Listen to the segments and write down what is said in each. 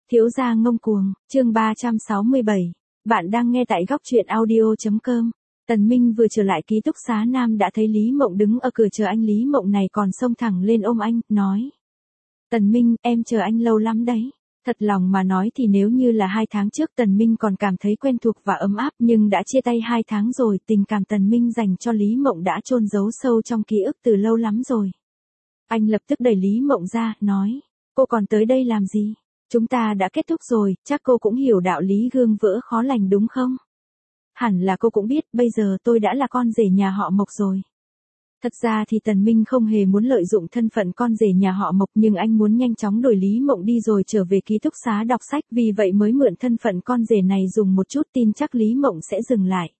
Thiếu gia ngông cuồng, chương 367. Bạn đang nghe tại góc truyện audio.com. Tần Minh vừa trở lại ký túc xá Nam đã thấy Lý Mộng đứng ở cửa chờ anh. Lý Mộng này còn xông thẳng lên ôm anh, nói. Tần Minh, em chờ anh lâu lắm đấy. Thật lòng mà nói thì nếu như là 2 tháng trước Tần Minh còn cảm thấy quen thuộc và ấm áp, nhưng đã chia tay 2 tháng rồi, tình cảm Tần Minh dành cho Lý Mộng đã chôn giấu sâu trong ký ức từ lâu lắm rồi. Anh lập tức đẩy Lý Mộng ra, nói. Cô còn tới đây làm gì? Chúng ta đã kết thúc rồi, chắc cô cũng hiểu đạo lý gương vỡ khó lành đúng không? Hẳn là cô cũng biết, bây giờ tôi đã là con rể nhà họ Mộc rồi. Thật ra thì Tần Minh không hề muốn lợi dụng thân phận con rể nhà họ Mộc, nhưng anh muốn nhanh chóng đuổi Lý Mộng đi rồi trở về ký túc xá đọc sách, vì vậy mới mượn thân phận con rể này dùng một chút, tin chắc Lý Mộng sẽ dừng lại.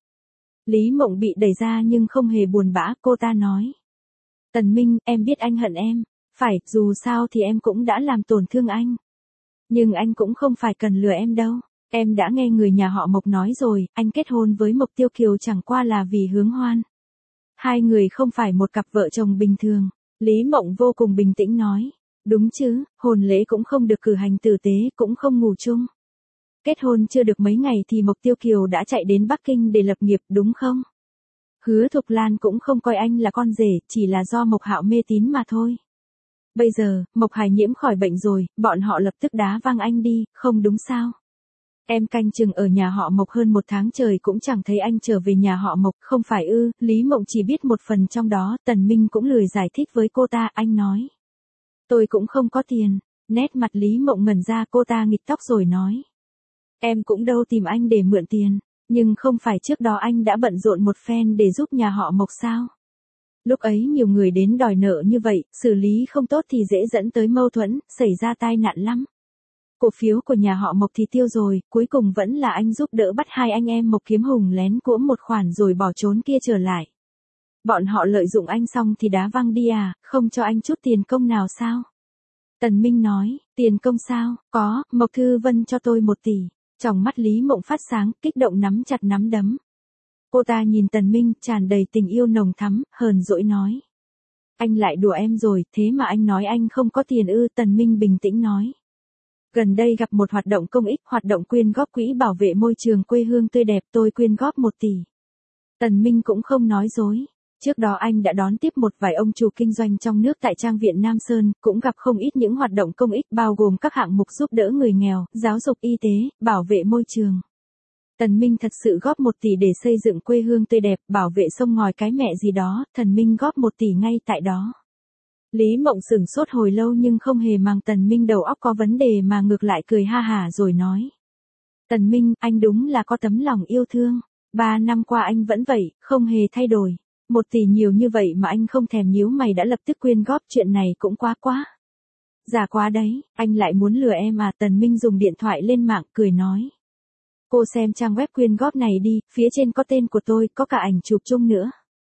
Lý Mộng bị đẩy ra nhưng không hề buồn bã, cô ta nói. Tần Minh, em biết anh hận em. Phải, dù sao thì em cũng đã làm tổn thương anh. Nhưng anh cũng không phải cần lừa em đâu. Em đã nghe người nhà họ Mộc nói rồi, anh kết hôn với Mộc Tiêu Kiều chẳng qua là vì hướng hoan. Hai người không phải một cặp vợ chồng bình thường. Lý Mộng vô cùng bình tĩnh nói. Đúng chứ, hôn lễ cũng không được cử hành tử tế, cũng không ngủ chung. Kết hôn chưa được mấy ngày thì Mộc Tiêu Kiều đã chạy đến Bắc Kinh để lập nghiệp, đúng không? Hứa Thục Lan cũng không coi anh là con rể, chỉ là do Mộc Hạo mê tín mà thôi. Bây giờ, Mộc Hải Nhiễm khỏi bệnh rồi, bọn họ lập tức đá văng anh đi, không đúng sao? Em canh chừng ở nhà họ Mộc hơn 1 tháng trời cũng chẳng thấy anh trở về nhà họ Mộc, không phải ư? Lý Mộng chỉ biết một phần trong đó, Tần Minh cũng lười giải thích với cô ta, anh nói. Tôi cũng không có tiền. Nét mặt Lý Mộng ngẩn ra, cô ta nghịch tóc rồi nói. Em cũng đâu tìm anh để mượn tiền, nhưng không phải trước đó anh đã bận rộn một phen để giúp nhà họ Mộc sao? Lúc ấy nhiều người đến đòi nợ như vậy, xử lý không tốt thì dễ dẫn tới mâu thuẫn, xảy ra tai nạn lắm. Cổ phiếu của nhà họ Mộc thì tiêu rồi, cuối cùng vẫn là anh giúp đỡ bắt 2 anh em Mộc Kiếm Hùng lén cuỗm một khoản rồi bỏ trốn kia trở lại. Bọn họ lợi dụng anh xong thì đá văng đi à, không cho anh chút tiền công nào sao? Tần Minh nói, tiền công sao? Có, Mộc Thư Vân cho tôi 1 tỷ. Trong mắt Lý Mộng phát sáng, kích động nắm chặt nắm đấm. Cô ta nhìn Tần Minh, tràn đầy tình yêu nồng thắm, hờn dỗi nói. Anh lại đùa em rồi, thế mà anh nói anh không có tiền ư? Tần Minh bình tĩnh nói. Gần đây gặp một hoạt động công ích, hoạt động quyên góp quỹ bảo vệ môi trường quê hương tươi đẹp, tôi quyên góp 1 tỷ. Tần Minh cũng không nói dối. Trước đó anh đã đón tiếp một vài ông chủ kinh doanh trong nước tại Trang viện Nam Sơn, cũng gặp không ít những hoạt động công ích bao gồm các hạng mục giúp đỡ người nghèo, giáo dục y tế, bảo vệ môi trường. Tần Minh thật sự góp 1 tỷ để xây dựng quê hương tươi đẹp, bảo vệ sông ngòi cái mẹ gì đó, Tần Minh góp 1 tỷ ngay tại đó. Lý Mộng sửng sốt hồi lâu nhưng không hề mang Tần Minh đầu óc có vấn đề mà ngược lại cười ha hả rồi nói. Tần Minh, anh đúng là có tấm lòng yêu thương. 3 năm qua anh vẫn vậy, không hề thay đổi. 1 tỷ nhiều như vậy mà anh không thèm nhíu mày đã lập tức quyên góp, chuyện này cũng quá. Giả quá đấy, anh lại muốn lừa em à? Tần Minh dùng điện thoại lên mạng cười nói. Cô xem trang web quyên góp này đi, phía trên có tên của tôi, có cả ảnh chụp chung nữa.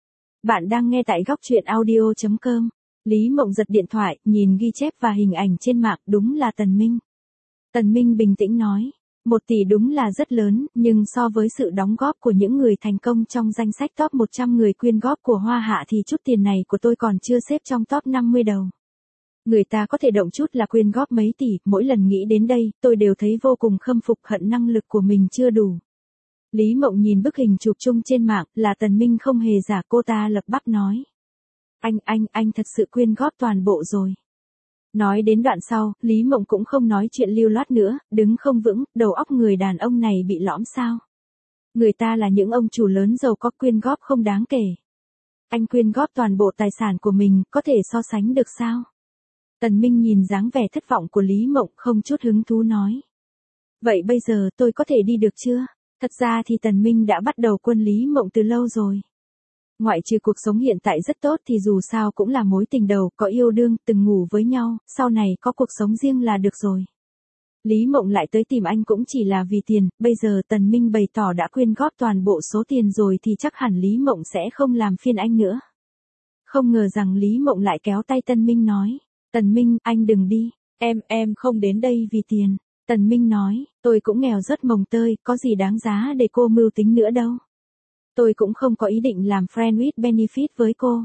Bạn đang nghe tại góc truyện audio.com. Lý Mộng giật điện thoại, nhìn ghi chép và hình ảnh trên mạng, đúng là Tần Minh. Tần Minh bình tĩnh nói, 1 tỷ đúng là rất lớn, nhưng so với sự đóng góp của những người thành công trong danh sách top 100 người quyên góp của Hoa Hạ thì chút tiền này của tôi còn chưa xếp trong top 50 đầu. Người ta có thể động chút là quyên góp mấy tỷ, mỗi lần nghĩ đến đây, tôi đều thấy vô cùng khâm phục, hận năng lực của mình chưa đủ. Lý Mộng nhìn bức hình chụp chung trên mạng, là Tần Minh không hề giả, cô ta lập bắp nói. Anh thật sự quyên góp toàn bộ rồi. Nói đến đoạn sau, Lý Mộng cũng không nói chuyện lưu loát nữa, đứng không vững, đầu óc người đàn ông này bị lõm sao. Người ta là những ông chủ lớn giàu có, quyên góp không đáng kể. Anh quyên góp toàn bộ tài sản của mình, có thể so sánh được sao? Tần Minh nhìn dáng vẻ thất vọng của Lý Mộng không chút hứng thú nói. Vậy bây giờ tôi có thể đi được chưa? Thật ra thì Tần Minh đã bắt đầu quân Lý Mộng từ lâu rồi. Ngoại trừ cuộc sống hiện tại rất tốt thì dù sao cũng là mối tình đầu, có yêu đương, từng ngủ với nhau, sau này có cuộc sống riêng là được rồi. Lý Mộng lại tới tìm anh cũng chỉ là vì tiền, bây giờ Tần Minh bày tỏ đã quyên góp toàn bộ số tiền rồi thì chắc hẳn Lý Mộng sẽ không làm phiền anh nữa. Không ngờ rằng Lý Mộng lại kéo tay Tần Minh nói, Tần Minh, anh đừng đi, em không đến đây vì tiền. Tần Minh nói, tôi cũng nghèo rất mồng tơi, có gì đáng giá để cô mưu tính nữa đâu. Tôi cũng không có ý định làm friend with benefit với cô.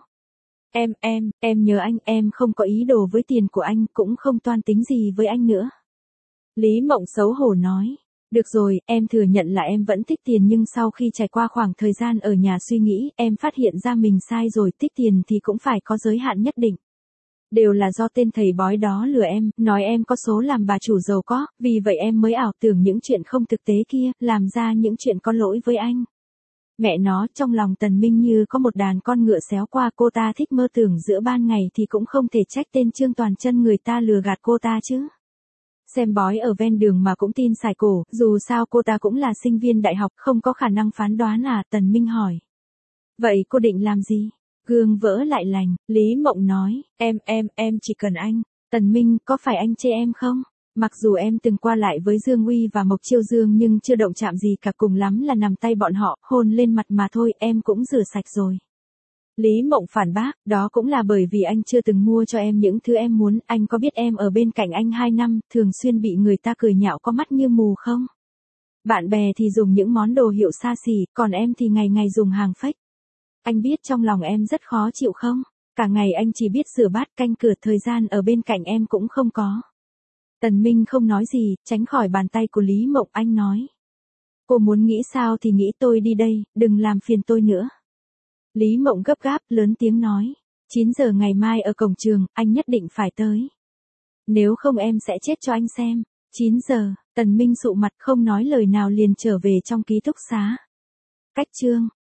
Em nhớ anh, em không có ý đồ với tiền của anh, cũng không toan tính gì với anh nữa. Lý Mộng xấu hổ nói. Được rồi, em thừa nhận là em vẫn thích tiền nhưng sau khi trải qua khoảng thời gian ở nhà suy nghĩ, em phát hiện ra mình sai rồi, thích tiền thì cũng phải có giới hạn nhất định. Đều là do tên thầy bói đó lừa em, nói em có số làm bà chủ giàu có, vì vậy em mới ảo tưởng những chuyện không thực tế kia, làm ra những chuyện có lỗi với anh. Mẹ nó, trong lòng Tần Minh như có một đàn con ngựa xéo qua, cô ta thích mơ tưởng giữa ban ngày thì cũng không thể trách tên Trương Toàn Chân người ta lừa gạt cô ta chứ. Xem bói ở ven đường mà cũng tin xài cổ, dù sao cô ta cũng là sinh viên đại học, không có khả năng phán đoán à, Tần Minh hỏi. Vậy cô định làm gì? Gương vỡ lại lành, Lý Mộng nói, em chỉ cần anh. Tần Minh, có phải anh chê em không? Mặc dù em từng qua lại với Dương Uy và Mộc Chiêu Dương nhưng chưa động chạm gì cả, cùng lắm là nằm tay bọn họ, hôn lên mặt mà thôi, em cũng rửa sạch rồi. Lý Mộng phản bác, đó cũng là bởi vì anh chưa từng mua cho em những thứ em muốn, anh có biết em ở bên cạnh anh 2 năm, thường xuyên bị người ta cười nhạo có mắt như mù không? Bạn bè thì dùng những món đồ hiệu xa xỉ, còn em thì ngày ngày dùng hàng fake. Anh biết trong lòng em rất khó chịu không? Cả ngày anh chỉ biết rửa bát canh cửa, thời gian ở bên cạnh em cũng không có. Tần Minh không nói gì, tránh khỏi bàn tay của Lý Mộng, anh nói. Cô muốn nghĩ sao thì nghĩ, tôi đi đây, đừng làm phiền tôi nữa. Lý Mộng gấp gáp, lớn tiếng nói. 9 giờ ngày mai ở cổng trường, anh nhất định phải tới. Nếu không em sẽ chết cho anh xem. 9 giờ, Tần Minh sụ mặt không nói lời nào liền trở về trong ký túc xá. Cách chương.